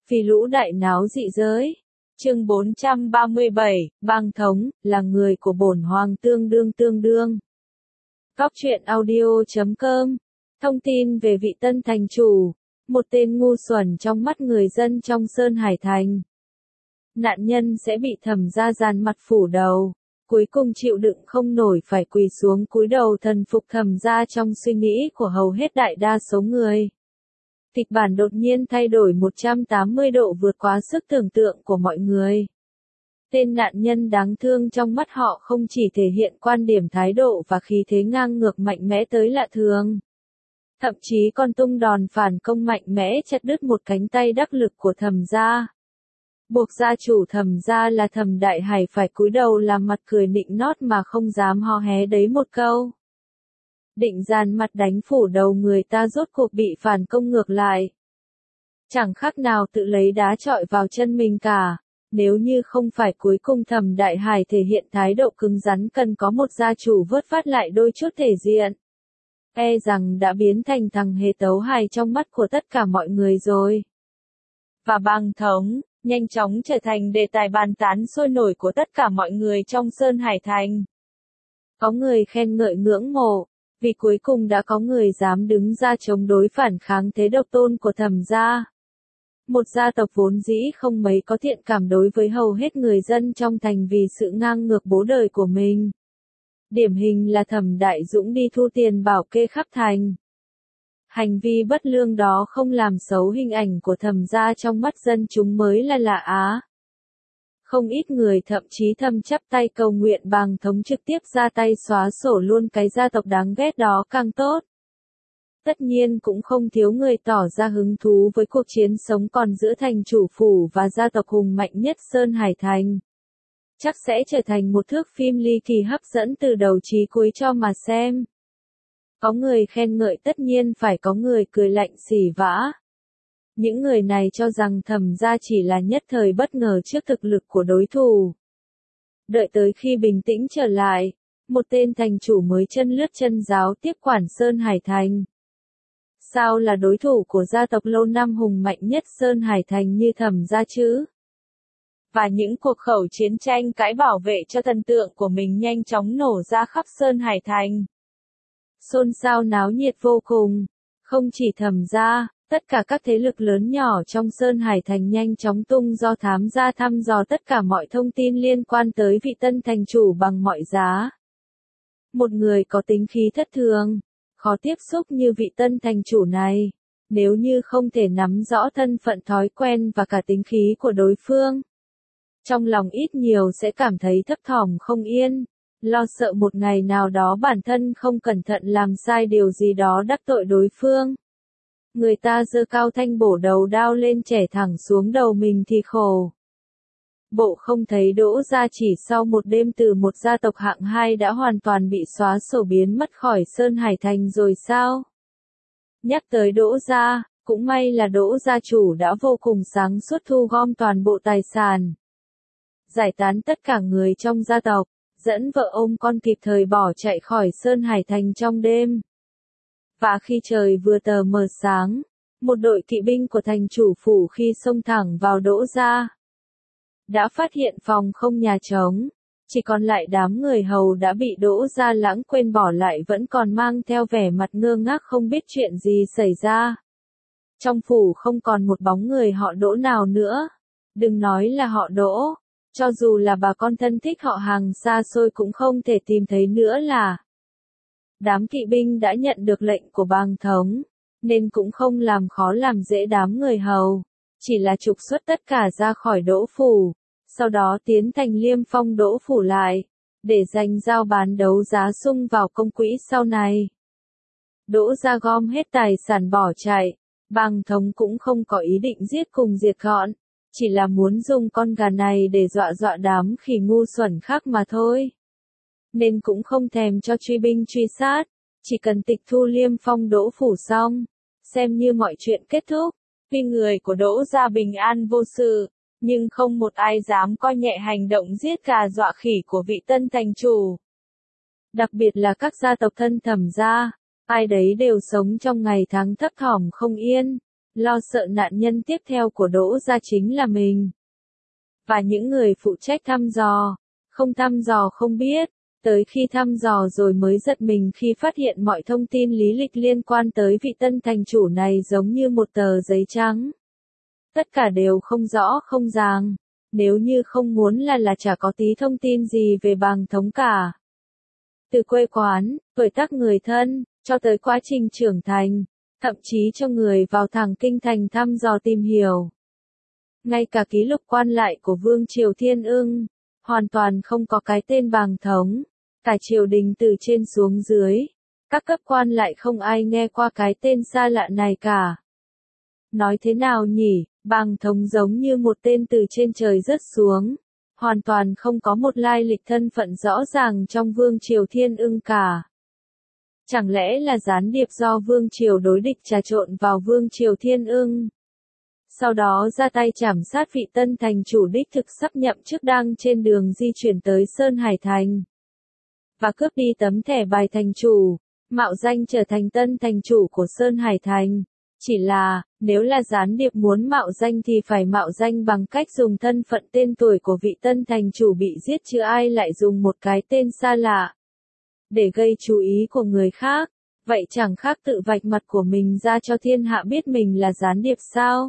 Phi lũ đại náo dị giới. Chương 437, Bang thống, là người của bổn hoàng tương đương. Góc truyện audio.com. Thông tin về vị tân thành chủ, một tên ngu xuẩn trong mắt người dân trong Sơn Hải Thành. Nạn nhân sẽ bị Thẩm gia dàn mặt phủ đầu, cuối cùng chịu đựng không nổi phải quỳ xuống cúi đầu thần phục Thẩm gia trong suy nghĩ của hầu hết đại đa số người. Kịch bản đột nhiên thay đổi 180 độ vượt quá sức tưởng tượng của mọi người. Tên nạn nhân đáng thương trong mắt họ không chỉ thể hiện quan điểm thái độ và khí thế ngang ngược mạnh mẽ tới lạ thường. Thậm chí còn tung đòn phản công mạnh mẽ chặt đứt một cánh tay đắc lực của Thẩm gia. Buộc gia chủ Thẩm gia là Thẩm Đại Hải phải cúi đầu làm mặt cười nịnh nót mà không dám ho hé đấy một câu. Định dàn mặt đánh phủ đầu người ta rốt cuộc bị phản công ngược lại. Chẳng khác nào tự lấy đá chọi vào chân mình cả, nếu như không phải cuối cùng Thẩm Đại Hải thể hiện thái độ cứng rắn cần có một gia chủ vớt vát lại đôi chút thể diện. E rằng đã biến thành thằng hề tấu hài trong mắt của tất cả mọi người rồi. Và Bang thống, nhanh chóng trở thành đề tài bàn tán sôi nổi của tất cả mọi người trong Sơn Hải Thành. Có người khen ngợi ngưỡng mộ, vì cuối cùng đã có người dám đứng ra chống đối phản kháng thế độc tôn của Thẩm gia. Một gia tộc vốn dĩ không mấy có thiện cảm đối với hầu hết người dân trong thành vì sự ngang ngược bố đời của mình. Điển hình là Thẩm Đại Dũng đi thu tiền bảo kê khắp thành. Hành vi bất lương đó không làm xấu hình ảnh của Thẩm gia trong mắt dân chúng mới là lạ á. Không ít người thậm chí thầm chắp tay cầu nguyện Bang thống trực tiếp ra tay xóa sổ luôn cái gia tộc đáng ghét đó càng tốt. Tất nhiên cũng không thiếu người tỏ ra hứng thú với cuộc chiến sống còn giữa thành chủ phủ và gia tộc hùng mạnh nhất Sơn Hải Thành. Chắc sẽ trở thành một thước phim ly kỳ hấp dẫn từ đầu chí cuối cho mà xem. Có người khen ngợi tất nhiên phải có người cười lạnh xỉ vả. Những người này cho rằng Thẩm gia chỉ là nhất thời bất ngờ trước thực lực của đối thủ. Đợi tới khi bình tĩnh trở lại, một tên thành chủ mới chân lướt chân giáo tiếp quản Sơn Hải Thành. Sao là đối thủ của gia tộc lâu năm hùng mạnh nhất Sơn Hải Thành như Thẩm gia chứ? Và những cuộc khẩu chiến tranh cãi bảo vệ cho thần tượng của mình nhanh chóng nổ ra khắp Sơn Hải Thành. Xôn xao náo nhiệt vô cùng, không chỉ Thẩm gia, tất cả các thế lực lớn nhỏ trong Sơn Hải Thành nhanh chóng tung do thám gia thăm dò tất cả mọi thông tin liên quan tới vị tân thành chủ bằng mọi giá. Một người có tính khí thất thường, khó tiếp xúc như vị tân thành chủ này, nếu như không thể nắm rõ thân phận thói quen và cả tính khí của đối phương, trong lòng ít nhiều sẽ cảm thấy thấp thỏm không yên, lo sợ một ngày nào đó bản thân không cẩn thận làm sai điều gì đó đắc tội đối phương. Người ta giơ cao thanh bổ đầu đao lên chẻ thẳng xuống đầu mình thì khổ. Bộ không thấy Đỗ gia chỉ sau một đêm từ một gia tộc hạng 2 đã hoàn toàn bị xóa sổ biến mất khỏi Sơn Hải Thành rồi sao? Nhắc tới Đỗ gia, cũng may là Đỗ gia chủ đã vô cùng sáng suốt thu gom toàn bộ tài sản. Giải tán tất cả người trong gia tộc, dẫn vợ ôm con kịp thời bỏ chạy khỏi Sơn Hải Thành trong đêm. Và khi trời vừa tờ mờ sáng, một đội kỵ binh của thành chủ phủ khi xông thẳng vào Đỗ gia, đã phát hiện phòng không nhà trống, chỉ còn lại đám người hầu đã bị Đỗ gia lãng quên bỏ lại vẫn còn mang theo vẻ mặt ngơ ngác không biết chuyện gì xảy ra. Trong phủ không còn một bóng người họ Đỗ nào nữa, đừng nói là họ Đỗ, cho dù là bà con thân thích họ hàng xa xôi cũng không thể tìm thấy nữa là. Đám kỵ binh đã nhận được lệnh của Bang thống, nên cũng không làm khó làm dễ đám người hầu, chỉ là trục xuất tất cả ra khỏi Đỗ phủ, sau đó tiến thành Liêm Phong Đỗ phủ lại, để dành giao bán đấu giá sung vào công quỹ sau này. Đỗ gia gom hết tài sản bỏ chạy, Bang thống cũng không có ý định giết cùng diệt gọn, chỉ là muốn dùng con gà này để dọa đám khỉ ngu xuẩn khác mà thôi. Nên cũng không thèm cho truy binh truy sát, chỉ cần tịch thu Liêm Phong Đỗ phủ xong, xem như mọi chuyện kết thúc. Tuy người của Đỗ gia bình an vô sự, nhưng không một ai dám coi nhẹ hành động giết gà dọa khỉ của vị tân thành chủ. Đặc biệt là các gia tộc thân Thẩm gia, ai đấy đều sống trong ngày tháng thấp thỏm không yên, lo sợ nạn nhân tiếp theo của Đỗ gia chính là mình. Và những người phụ trách thăm dò, không thăm dò không biết, tới khi thăm dò rồi mới giật mình khi phát hiện mọi thông tin lý lịch liên quan tới vị tân thành chủ này giống như một tờ giấy trắng. Tất cả đều không rõ không ràng, nếu như không muốn là chả có tí thông tin gì về Bàng Thống cả. Từ quê quán, tuổi tác người thân, cho tới quá trình trưởng thành, thậm chí cho người vào thẳng kinh thành thăm dò tìm hiểu. Ngay cả ký lục quan lại của Vương Triều Thiên Ưng, hoàn toàn không có cái tên Bàng Thống. Cả triều đình từ trên xuống dưới, các cấp quan lại không ai nghe qua cái tên xa lạ này cả. Nói thế nào nhỉ, Bàng Thống giống như một tên từ trên trời rớt xuống, hoàn toàn không có một lai lịch thân phận rõ ràng trong Vương Triều Thiên Ưng cả. Chẳng lẽ là gián điệp do Vương Triều đối địch trà trộn vào Vương Triều Thiên Ưng? Sau đó ra tay trảm sát vị tân thành chủ đích thực sắp nhậm chức đang trên đường di chuyển tới Sơn Hải Thành. Và cướp đi tấm thẻ bài thành chủ, mạo danh trở thành tân thành chủ của Sơn Hải Thành. Chỉ là, nếu là gián điệp muốn mạo danh thì phải mạo danh bằng cách dùng thân phận tên tuổi của vị tân thành chủ bị giết chứ ai lại dùng một cái tên xa lạ. Để gây chú ý của người khác, vậy chẳng khác tự vạch mặt của mình ra cho thiên hạ biết mình là gián điệp sao?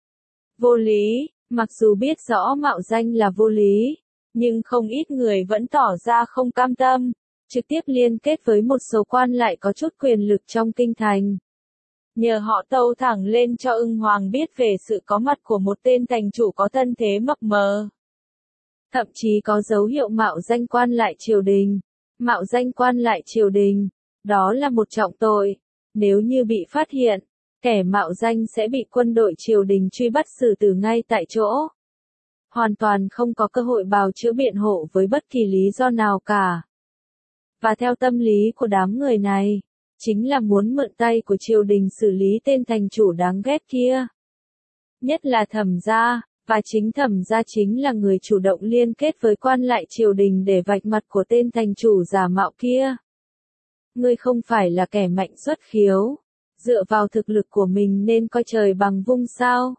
Vô lý, mặc dù biết rõ mạo danh là vô lý, nhưng không ít người vẫn tỏ ra không cam tâm, trực tiếp liên kết với một số quan lại có chút quyền lực trong kinh thành. Nhờ họ tâu thẳng lên cho Ưng Hoàng biết về sự có mặt của một tên thành chủ có thân thế mập mờ. Thậm chí có dấu hiệu mạo danh quan lại triều đình. Mạo danh quan lại triều đình, đó là một trọng tội. Nếu như bị phát hiện, kẻ mạo danh sẽ bị quân đội triều đình truy bắt xử tử ngay tại chỗ. Hoàn toàn không có cơ hội bào chữa biện hộ với bất kỳ lý do nào cả. Và theo tâm lý của đám người này, chính là muốn mượn tay của triều đình xử lý tên thành chủ đáng ghét kia. Nhất là Thẩm gia, và chính Thẩm gia chính là người chủ động liên kết với quan lại triều đình để vạch mặt của tên thành chủ giả mạo kia. Ngươi không phải là kẻ mạnh xuất khiếu, dựa vào thực lực của mình nên coi trời bằng vung sao?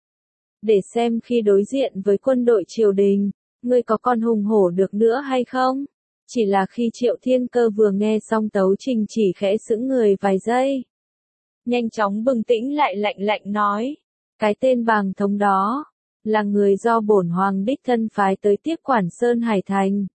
Để xem khi đối diện với quân đội triều đình, ngươi có còn hùng hổ được nữa hay không? Chỉ là khi Triệu Thiên Cơ vừa nghe xong tấu trình chỉ khẽ sững người vài giây. Nhanh chóng bừng tỉnh lại lạnh lạnh nói. Cái tên Bàng Thống đó, là người do bổn hoàng đích thân phái tới tiếp quản Sơn Hải Thành.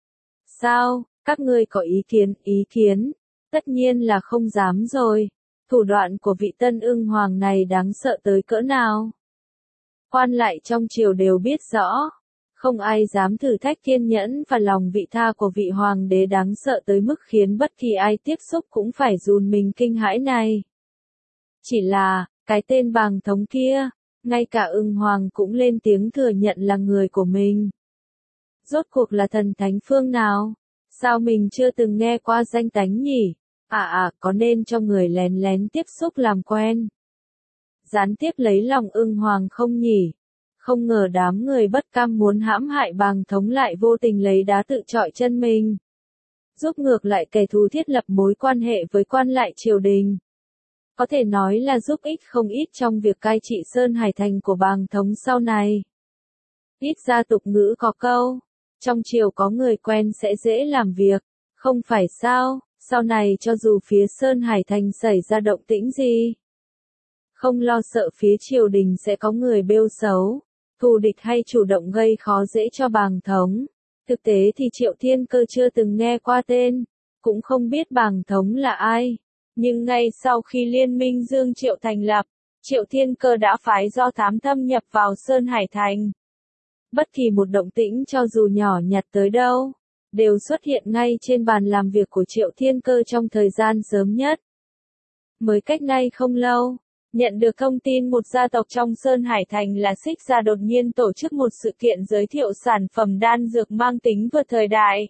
Sao, các ngươi có ý kiến? Tất nhiên là không dám rồi. Thủ đoạn của vị tân Ưng Hoàng này đáng sợ tới cỡ nào? Quan lại trong triều đều biết rõ. Không ai dám thử thách kiên nhẫn và lòng vị tha của vị hoàng đế đáng sợ tới mức khiến bất kỳ ai tiếp xúc cũng phải run mình kinh hãi này. Chỉ là, cái tên Bàng Thống kia, ngay cả Ưng Hoàng cũng lên tiếng thừa nhận là người của mình. Rốt cuộc là thần thánh phương nào? Sao mình chưa từng nghe qua danh tánh nhỉ? Có nên cho người lén lén tiếp xúc làm quen? Gián tiếp lấy lòng Ưng Hoàng không nhỉ? Không ngờ đám người bất cam muốn hãm hại Bàng Thống lại vô tình lấy đá tự chọi chân mình. Giúp ngược lại kẻ thù thiết lập mối quan hệ với quan lại triều đình. Có thể nói là giúp ích không ít trong việc cai trị Sơn Hải Thành của Bàng Thống sau này. Ít ra tục ngữ có câu, trong triều có người quen sẽ dễ làm việc, không phải sao, sau này cho dù phía Sơn Hải Thành xảy ra động tĩnh gì. Không lo sợ phía triều đình sẽ có người bêu xấu, thù địch hay chủ động gây khó dễ cho Bàng Thống. Thực tế thì Triệu Thiên Cơ chưa từng nghe qua tên, cũng không biết Bàng Thống là ai. Nhưng ngay sau khi Liên minh Dương Triệu thành lập, Triệu Thiên Cơ đã phái do thám thâm nhập vào Sơn Hải Thành. Bất kỳ một động tĩnh cho dù nhỏ nhặt tới đâu, đều xuất hiện ngay trên bàn làm việc của Triệu Thiên Cơ trong thời gian sớm nhất. Mới cách nay không lâu, nhận được thông tin một gia tộc trong Sơn Hải Thành là Xích Gia đột nhiên tổ chức một sự kiện giới thiệu sản phẩm đan dược mang tính vượt thời đại.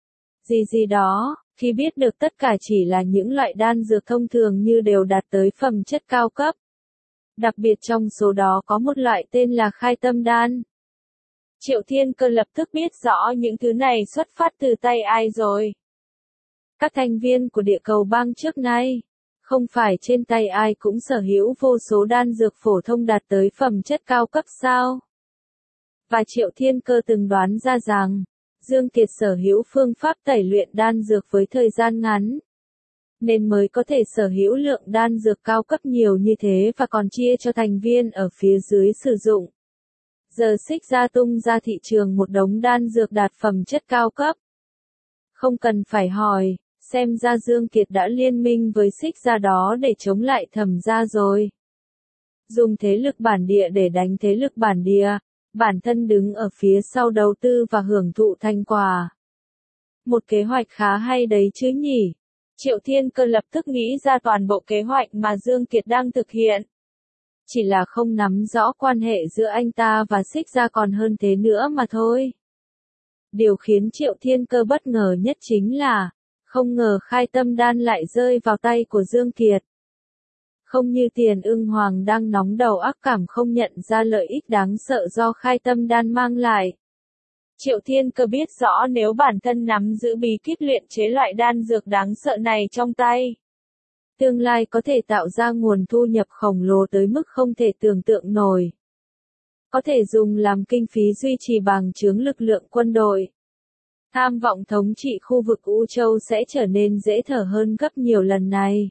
Gì đó, khi biết được tất cả chỉ là những loại đan dược thông thường như đều đạt tới phẩm chất cao cấp. Đặc biệt trong số đó có một loại tên là Khai Tâm Đan. Triệu Thiên Cơ lập tức biết rõ những thứ này xuất phát từ tay ai rồi. Các thành viên của địa cầu bang trước nay Không phải trên tay ai cũng sở hữu vô số đan dược phổ thông đạt tới phẩm chất cao cấp sao? Và Triệu Thiên Cơ từng đoán ra rằng, Dương Kiệt sở hữu phương pháp tẩy luyện đan dược với thời gian ngắn, nên mới có thể sở hữu lượng đan dược cao cấp nhiều như thế và còn chia cho thành viên ở phía dưới sử dụng. Giờ Xích Gia tung ra thị trường một đống đan dược đạt phẩm chất cao cấp. Không cần phải hỏi, xem ra Dương Kiệt đã liên minh với Xích Gia đó để chống lại Thẩm gia rồi. Dùng thế lực bản địa để đánh thế lực bản địa, bản thân đứng ở phía sau đầu tư và hưởng thụ thành quả. Một kế hoạch khá hay đấy chứ nhỉ? Triệu Thiên Cơ lập tức nghĩ ra toàn bộ kế hoạch mà Dương Kiệt đang thực hiện. Chỉ là không nắm rõ quan hệ giữa anh ta và Xích Gia còn hơn thế nữa mà thôi. Điều khiến Triệu Thiên Cơ bất ngờ nhất chính là, không ngờ khai tâm đan lại rơi vào tay của Dương Kiệt. Không như Tiền Ưng Hoàng đang nóng đầu ác cảm không nhận ra lợi ích đáng sợ do khai tâm đan mang lại. Triệu Thiên Cơ biết rõ nếu bản thân nắm giữ bí kíp luyện chế loại đan dược đáng sợ này trong tay, tương lai có thể tạo ra nguồn thu nhập khổng lồ tới mức không thể tưởng tượng nổi. Có thể dùng làm kinh phí duy trì bàng chướng lực lượng quân đội. Tham vọng thống trị khu vực U Châu sẽ trở nên dễ thở hơn gấp nhiều lần này.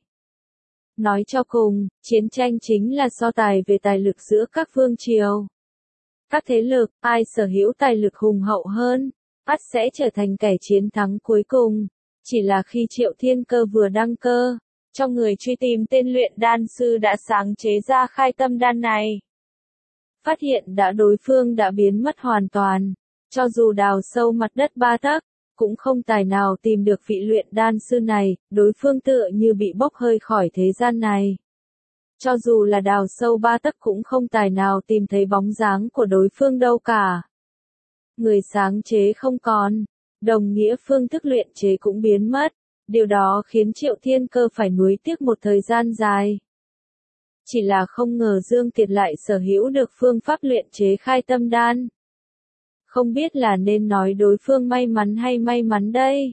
Nói cho cùng, chiến tranh chính là so tài về tài lực giữa các vương triều. Các thế lực, ai sở hữu tài lực hùng hậu hơn, ắt sẽ trở thành kẻ chiến thắng cuối cùng. Chỉ là khi Triệu Thiên Cơ vừa đăng cơ, cho người truy tìm tên luyện đan sư đã sáng chế ra khai tâm đan này. Phát hiện đối phương đã biến mất hoàn toàn, cho dù đào sâu mặt đất 3 tấc, cũng không tài nào tìm được vị luyện đan sư này, đối phương tựa như bị bốc hơi khỏi thế gian này. Cho dù là đào sâu 3 tấc cũng không tài nào tìm thấy bóng dáng của đối phương đâu cả. Người sáng chế không còn, đồng nghĩa phương thức luyện chế cũng biến mất, điều đó khiến Triệu Thiên Cơ phải nuối tiếc một thời gian dài. Chỉ là không ngờ Dương Kiệt lại sở hữu được phương pháp luyện chế khai tâm đan. Không biết là nên nói đối phương may mắn hay may mắn đây?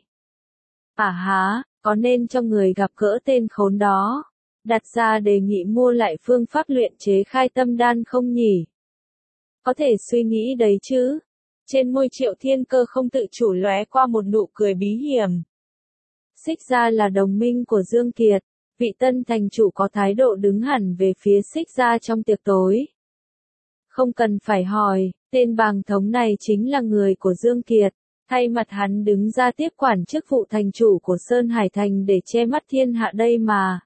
À há, có nên cho người gặp gỡ tên khốn đó, đặt ra đề nghị mua lại phương pháp luyện chế khai tâm đan không nhỉ? Có thể suy nghĩ đấy chứ. Trên môi Triệu Thiên Cơ không tự chủ lóe qua một nụ cười bí hiểm. Xích Gia là đồng minh của Dương Kiệt, vị tân thành chủ có thái độ đứng hẳn về phía Xích Gia trong tiệc tối. Không cần phải hỏi, tên bàng thống này chính là người của Dương Kiệt, thay mặt hắn đứng ra tiếp quản chức vụ thành chủ của Sơn Hải Thành để che mắt thiên hạ đây mà.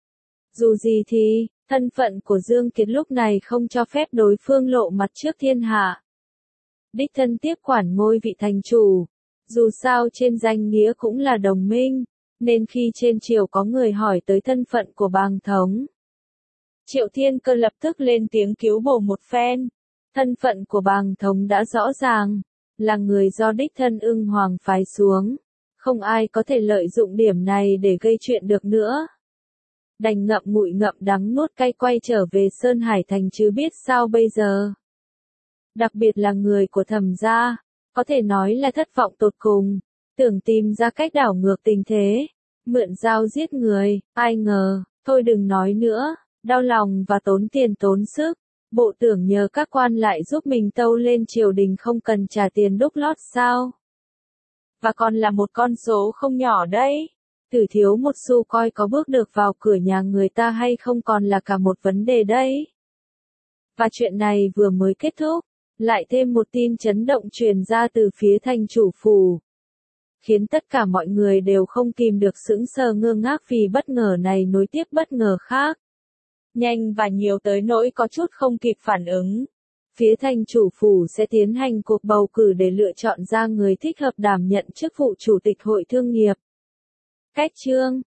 Dù gì thì, thân phận của Dương Kiệt lúc này không cho phép đối phương lộ mặt trước thiên hạ. Đích thân tiếp quản ngôi vị thành chủ, dù sao trên danh nghĩa cũng là đồng minh, nên khi trên triều có người hỏi tới thân phận của bàng thống, Triệu Thiên Cơ lập tức lên tiếng cứu bổ một phen. Thân phận của bàng thống đã rõ ràng, là người do đích thân Ưng Hoàng phái xuống. Không ai có thể lợi dụng điểm này để gây chuyện được nữa. Đành ngậm ngụy ngậm đắng nuốt cay quay trở về Sơn Hải Thành chứ biết sao bây giờ. Đặc biệt là người của Thẩm gia, có thể nói là thất vọng tột cùng, tưởng tìm ra cách đảo ngược tình thế, mượn dao giết người, ai ngờ, thôi đừng nói nữa, đau lòng và tốn tiền tốn sức. Bộ tưởng nhờ các quan lại giúp mình tâu lên triều đình không cần trả tiền đúc lót sao? Và còn là một con số không nhỏ đấy. Tử thiếu một xu coi có bước được vào cửa nhà người ta hay không còn là cả một vấn đề đấy. Và chuyện này vừa mới kết thúc, lại thêm một tin chấn động truyền ra từ phía thành chủ phủ. Khiến tất cả mọi người đều không kìm được sững sờ ngơ ngác vì bất ngờ này nối tiếp bất ngờ khác. Nhanh và nhiều tới nỗi có chút không kịp phản ứng. Phía thành chủ phủ sẽ tiến hành cuộc bầu cử để lựa chọn ra người thích hợp đảm nhận chức vụ chủ tịch hội thương nghiệp. Cách chương